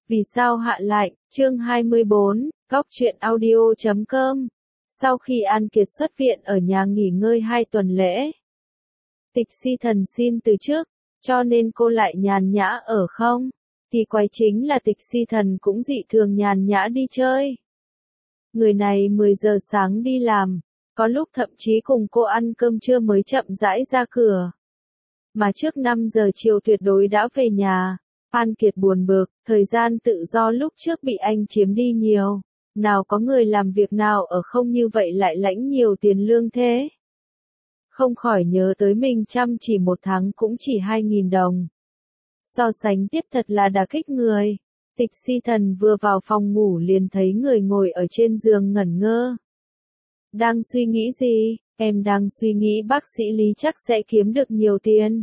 Vì sao hạ lạnh, chương 24, Góc truyện audio.com. Sau khi An Kiệt xuất viện ở nhà nghỉ ngơi 2 tuần lễ, Tịch Si Thần xin từ chức, cho nên cô lại nhàn nhã ở không? Kỳ quái chính là Tịch Si Thần cũng dị thường nhàn nhã đi chơi. Người này 10 giờ sáng đi làm, có lúc thậm chí cùng cô ăn cơm trưa mới chậm rãi ra cửa. Mà trước 5 giờ chiều tuyệt đối đã về nhà. An Kiệt buồn bực, thời gian tự do lúc trước bị anh chiếm đi nhiều. Nào có người làm việc nào ở không như vậy lại lãnh nhiều tiền lương thế. Không khỏi nhớ tới mình chăm chỉ một tháng cũng chỉ 2.000 đồng. So sánh tiếp thật là đả kích người. Tịch Si Thần vừa vào phòng ngủ liền thấy người ngồi ở trên giường ngẩn ngơ. Đang suy nghĩ gì? Em đang suy nghĩ bác sĩ Lý chắc sẽ kiếm được nhiều tiền.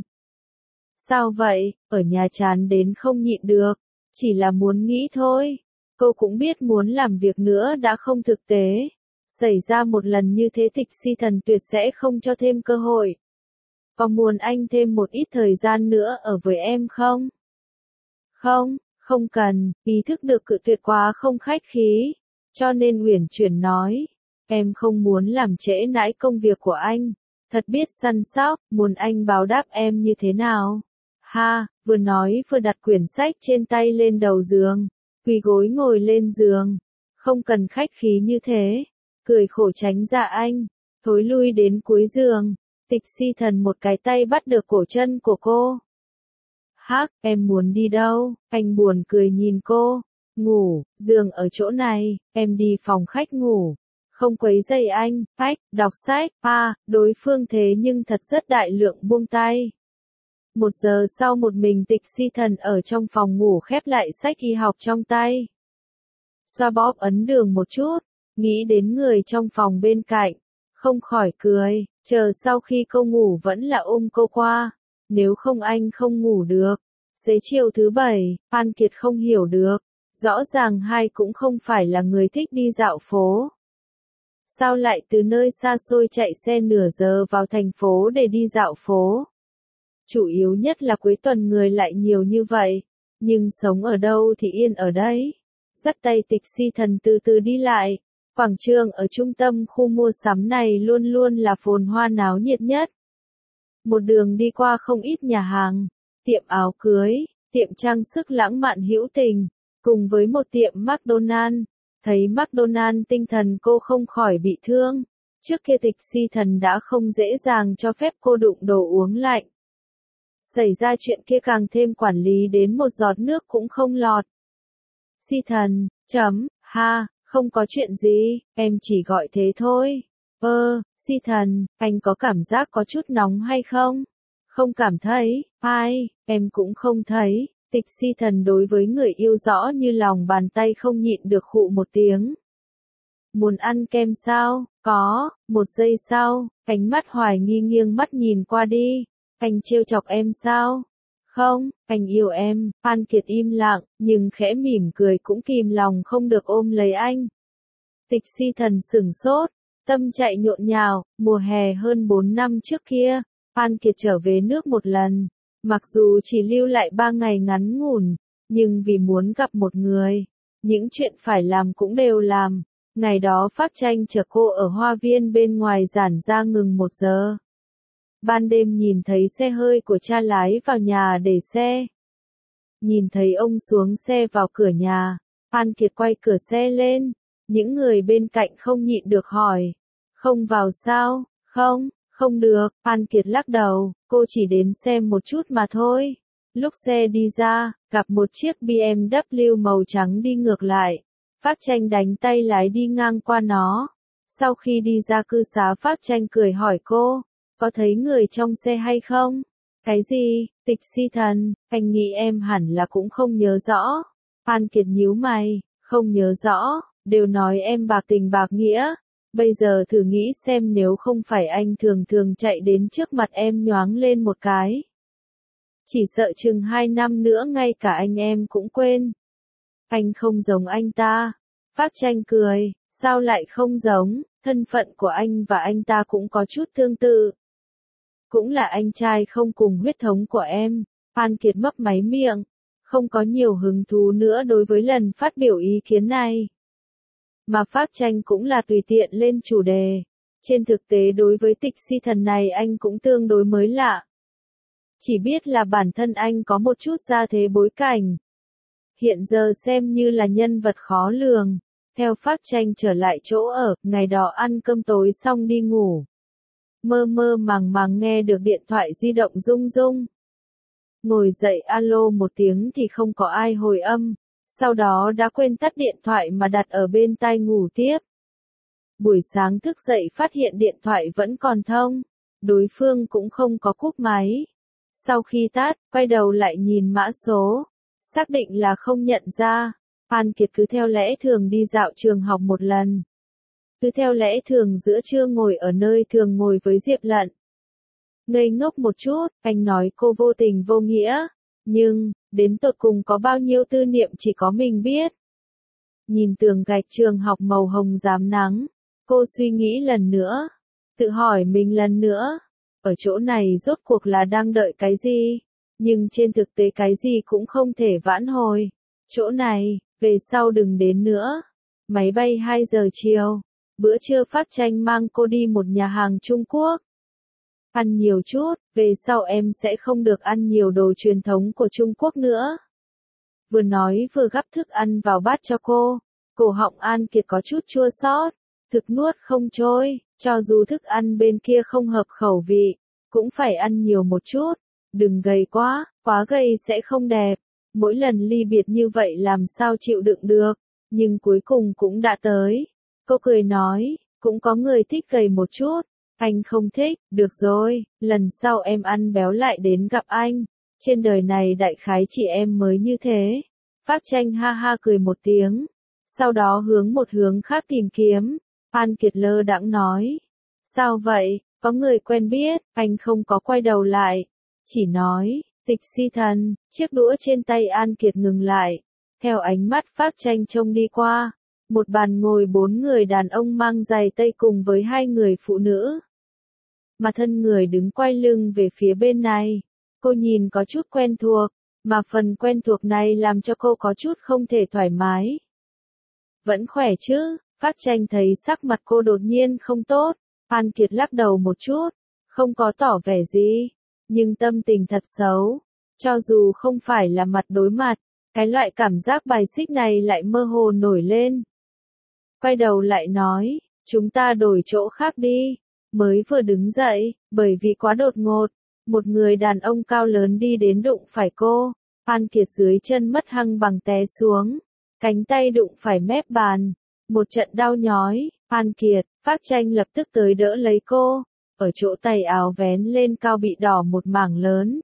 Sao vậy, ở nhà chán đến không nhịn được, chỉ là muốn nghĩ thôi. Cô cũng biết muốn làm việc nữa đã không thực tế. Xảy ra một lần như thế Tịch Si Thần tuyệt sẽ không cho thêm cơ hội. Có muốn anh thêm một ít thời gian nữa ở với em không? Không, không cần, ý thức được cự tuyệt quá không khách khí. Cho nên uyển chuyển nói, em không muốn làm trễ nải công việc của anh. Thật biết săn sóc, muốn anh báo đáp em như thế nào? Ha, vừa nói vừa đặt quyển sách trên tay lên đầu giường, quỳ gối ngồi lên giường. Không cần khách khí như thế, cười khổ tránh ra anh, thối lui đến cuối giường. Tịch Si Thần một cái tay bắt được cổ chân của cô. Hắc, em muốn đi đâu? Anh buồn cười nhìn cô. Ngủ, giường ở chỗ này, em đi phòng khách ngủ. Không quấy rầy anh, phách, đọc sách, đối phương thế nhưng thật rất đại lượng buông tay. 1 giờ sau một mình Tịch Si Thần ở trong phòng ngủ khép lại sách y học trong tay. Xoa bóp ấn đường một chút, nghĩ đến người trong phòng bên cạnh, không khỏi cười, chờ sau khi cô ngủ vẫn là ôm cô qua, nếu không anh không ngủ được. Xế chiều thứ 7, An Kiệt không hiểu được, rõ ràng hai cũng không phải là người thích đi dạo phố. Sao lại từ nơi xa xôi chạy xe nửa giờ vào thành phố để đi dạo phố? Chủ yếu nhất là cuối tuần người lại nhiều như vậy, nhưng sống ở đâu thì yên ở đấy. Dắt tay Tịch Si Thần từ từ đi lại, quảng trường ở trung tâm khu mua sắm này luôn luôn là phồn hoa náo nhiệt nhất. Một đường đi qua không ít nhà hàng, tiệm áo cưới, tiệm trang sức lãng mạn hữu tình, cùng với một tiệm McDonald's. Thấy McDonald's tinh thần cô không khỏi bị thương. Trước kia Tịch Si Thần đã không dễ dàng cho phép cô đụng đồ uống lạnh. Xảy ra chuyện kia càng thêm quản lý đến một giọt nước cũng không lọt. Si Thần, không có chuyện gì, em chỉ gọi thế thôi. Si Thần, anh có cảm giác có chút nóng hay không? Không cảm thấy, em cũng không thấy. Tịch Si Thần đối với người yêu rõ như lòng bàn tay không nhịn được khụ một tiếng. Muốn ăn kem sao? Có. 1 giây sau, ánh mắt hoài nghi nghiêng mắt nhìn qua đi. Anh trêu chọc em sao? Không, anh yêu em. An Kiệt im lặng, nhưng khẽ mỉm cười cũng kìm lòng không được ôm lấy anh. Tịch Si Thần sửng sốt, tâm chạy nhộn nhào. Mùa hè hơn 4 năm trước kia, An Kiệt trở về nước một lần. Mặc dù chỉ lưu lại 3 ngày ngắn ngủn, nhưng vì muốn gặp một người, những chuyện phải làm cũng đều làm. Ngày đó Phác Tranh chở cô ở hoa viên bên ngoài giản ra ngừng 1 giờ. Ban đêm nhìn thấy xe hơi của cha lái vào nhà để xe. Nhìn thấy ông xuống xe vào cửa nhà, An Kiệt quay cửa xe lên. Những người bên cạnh không nhịn được hỏi, không vào sao? Không được, An Kiệt lắc đầu, cô chỉ đến xem một chút mà thôi. Lúc xe đi ra, gặp một chiếc BMW màu trắng đi ngược lại. Phác Tranh đánh tay lái đi ngang qua nó. Sau khi đi ra cư xá Phác Tranh cười hỏi cô, có thấy người trong xe hay không? Cái gì? Tịch Si Thần, anh nghĩ em hẳn là cũng không nhớ rõ. An Kiệt nhíu mày, không nhớ rõ, đều nói em bạc tình bạc nghĩa. Bây giờ thử nghĩ xem nếu không phải anh thường thường chạy đến trước mặt em nhoáng lên một cái. Chỉ sợ chừng 2 năm nữa ngay cả anh em cũng quên. Anh không giống anh ta. Phác Tranh cười, sao lại không giống, thân phận của anh và anh ta cũng có chút tương tự. Cũng là anh trai không cùng huyết thống của em. An Kiệt mấp máy miệng. không có nhiều hứng thú nữa đối với lần phát biểu ý kiến này. Mà Phác Tranh cũng là tùy tiện lên chủ đề. Trên thực tế đối với Tịch Si Thần này anh cũng tương đối mới lạ. Chỉ biết là bản thân anh có một chút gia thế bối cảnh. Hiện giờ xem như là nhân vật khó lường. Theo Phác Tranh trở lại chỗ ở, ngày đó ăn cơm tối xong đi ngủ. Mơ mơ màng màng nghe được điện thoại di động rung rung. Ngồi dậy alo một tiếng thì không có ai hồi âm. Sau đó đã quên tắt điện thoại mà đặt ở bên tai ngủ tiếp. Buổi sáng thức dậy phát hiện điện thoại vẫn còn thông. Đối phương cũng không có cúp máy. Sau khi tắt, quay đầu lại nhìn mã số. Xác định là không nhận ra. An Kiệt cứ theo lẽ thường đi dạo trường học một lần. Cứ theo lẽ thường giữa trưa ngồi ở nơi thường ngồi với Diệp Lận. Ngây ngốc một chút, anh nói cô vô tình vô nghĩa. Nhưng, đến tột cùng có bao nhiêu tư niệm chỉ có mình biết. Nhìn tường gạch trường học màu hồng rám nắng. Cô suy nghĩ lần nữa. Tự hỏi mình lần nữa. Ở chỗ này rốt cuộc là đang đợi cái gì? Nhưng trên thực tế cái gì cũng không thể vãn hồi. Chỗ này, về sau đừng đến nữa. Máy bay 2 giờ chiều. Bữa trưa Phác Tranh mang cô đi một nhà hàng Trung Quốc. Ăn nhiều chút, về sau em sẽ không được ăn nhiều đồ truyền thống của Trung Quốc nữa. Vừa nói vừa gắp thức ăn vào bát cho cô. Cổ họng An Kiệt có chút chua xót, thực nuốt không trôi, cho dù thức ăn bên kia không hợp khẩu vị, cũng phải ăn nhiều một chút. Đừng gầy quá gầy sẽ không đẹp. Mỗi lần ly biệt như vậy làm sao chịu đựng được, nhưng cuối cùng cũng đã tới. Cô cười nói, cũng có người thích gầy một chút. Anh không thích, được rồi, lần sau em ăn béo lại đến gặp anh. Trên đời này đại khái chị em mới như thế. Phác Tranh ha ha cười một tiếng. Sau đó hướng một hướng khác tìm kiếm. An Kiệt lơ đãng nói. Sao vậy, có người quen biết, anh không có quay đầu lại. Chỉ nói, Tịch Si Thần, chiếc đũa trên tay An Kiệt ngừng lại. Theo ánh mắt Phác Tranh trông đi qua. Một bàn ngồi 4 người đàn ông mang giày tây cùng với 2 người phụ nữ. Mà thân người đứng quay lưng về phía bên này. Cô nhìn có chút quen thuộc, mà phần quen thuộc này làm cho cô có chút không thể thoải mái. Vẫn khỏe chứ? Phác Tranh thấy sắc mặt cô đột nhiên không tốt. An Kiệt lắc đầu một chút, không có tỏ vẻ gì, nhưng tâm tình thật xấu. Cho dù không phải là mặt đối mặt, cái loại cảm giác bài xích này lại mơ hồ nổi lên. Quay đầu lại nói, chúng ta đổi chỗ khác đi. Mới vừa đứng dậy, bởi vì quá đột ngột, một người đàn ông cao lớn đi đến đụng phải cô. An Kiệt dưới chân mất hăng bằng té xuống, cánh tay đụng phải mép bàn, một trận đau nhói. An Kiệt, Phác Tranh lập tức tới đỡ lấy cô, ở chỗ tay áo vén lên cao bị đỏ một mảng lớn.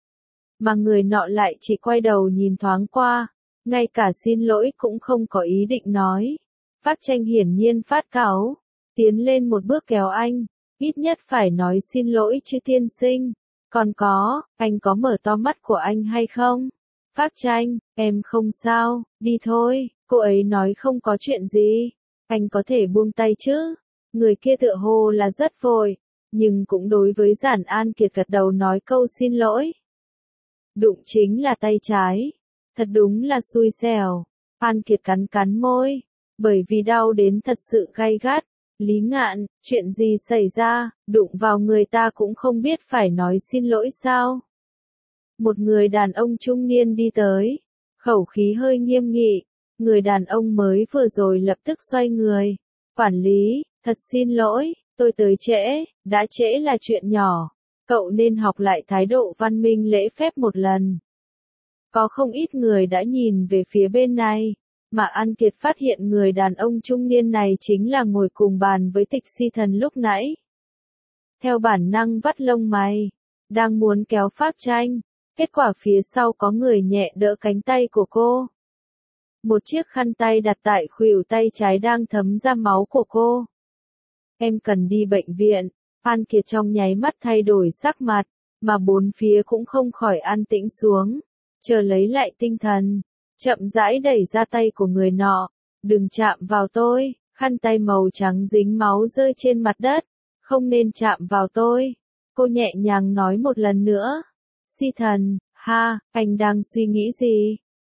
Mà người nọ lại chỉ quay đầu nhìn thoáng qua, ngay cả xin lỗi cũng không có ý định nói. Phác Tranh hiển nhiên phát cáu, tiến lên một bước kéo anh. Ít nhất phải nói xin lỗi chứ tiên sinh. Còn có, anh có mở to mắt của anh hay không? Phác Tranh, em không sao, đi thôi. Cô ấy nói không có chuyện gì. Anh có thể buông tay chứ? Người kia tựa hồ là rất vội, nhưng cũng đối với Giản An Kiệt gật đầu nói câu xin lỗi. Đụng chính là tay trái. Thật đúng là xui xẻo. An Kiệt cắn cắn môi, bởi vì đau đến thật sự gay gắt. Lý Ngạn, chuyện gì xảy ra, đụng vào người ta cũng không biết phải nói xin lỗi sao? Một người đàn ông trung niên đi tới, khẩu khí hơi nghiêm nghị, người đàn ông mới vừa rồi lập tức xoay người. Quản lý, thật xin lỗi, tôi tới trễ, đã trễ là chuyện nhỏ, cậu nên học lại thái độ văn minh lễ phép một lần. Có không ít người đã nhìn về phía bên này. Mà An Kiệt phát hiện người đàn ông trung niên này chính là ngồi cùng bàn với Tịch Si Thần lúc nãy. Theo bản năng vắt lông mày, đang muốn kéo Phác Tranh, kết quả phía sau có người nhẹ đỡ cánh tay của cô. Một chiếc khăn tay đặt tại khuỷu tay trái đang thấm ra máu của cô. Em cần đi bệnh viện. An Kiệt trong nháy mắt thay đổi sắc mặt, mà bốn phía cũng không khỏi an tĩnh xuống, chờ lấy lại tinh thần. Chậm rãi đẩy ra tay của người nọ. Đừng chạm vào tôi, khăn tay màu trắng dính máu rơi trên mặt đất. Không nên chạm vào tôi. Cô nhẹ nhàng nói một lần nữa. Si Thần, ha, anh đang suy nghĩ gì?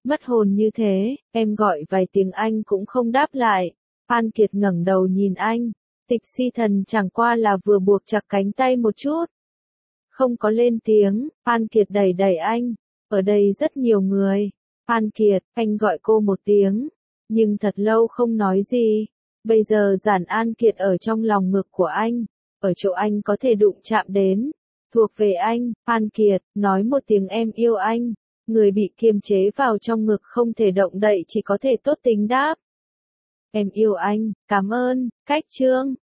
Mất hồn như thế, em gọi vài tiếng anh cũng không đáp lại. An Kiệt ngẩng đầu nhìn anh. Tịch Si Thần chẳng qua là vừa buộc chặt cánh tay một chút. Không có lên tiếng, An Kiệt đẩy đẩy anh. Ở đây rất nhiều người. An Kiệt, anh gọi cô một tiếng. Nhưng thật lâu không nói gì. Bây giờ Giản An Kiệt ở trong lòng ngực của anh. Ở chỗ anh có thể đụng chạm đến. Thuộc về anh, An Kiệt, nói một tiếng em yêu anh. Người bị kiềm chế vào trong ngực không thể động đậy chỉ có thể tốt tính đáp. Em yêu anh, cảm ơn, cách chương.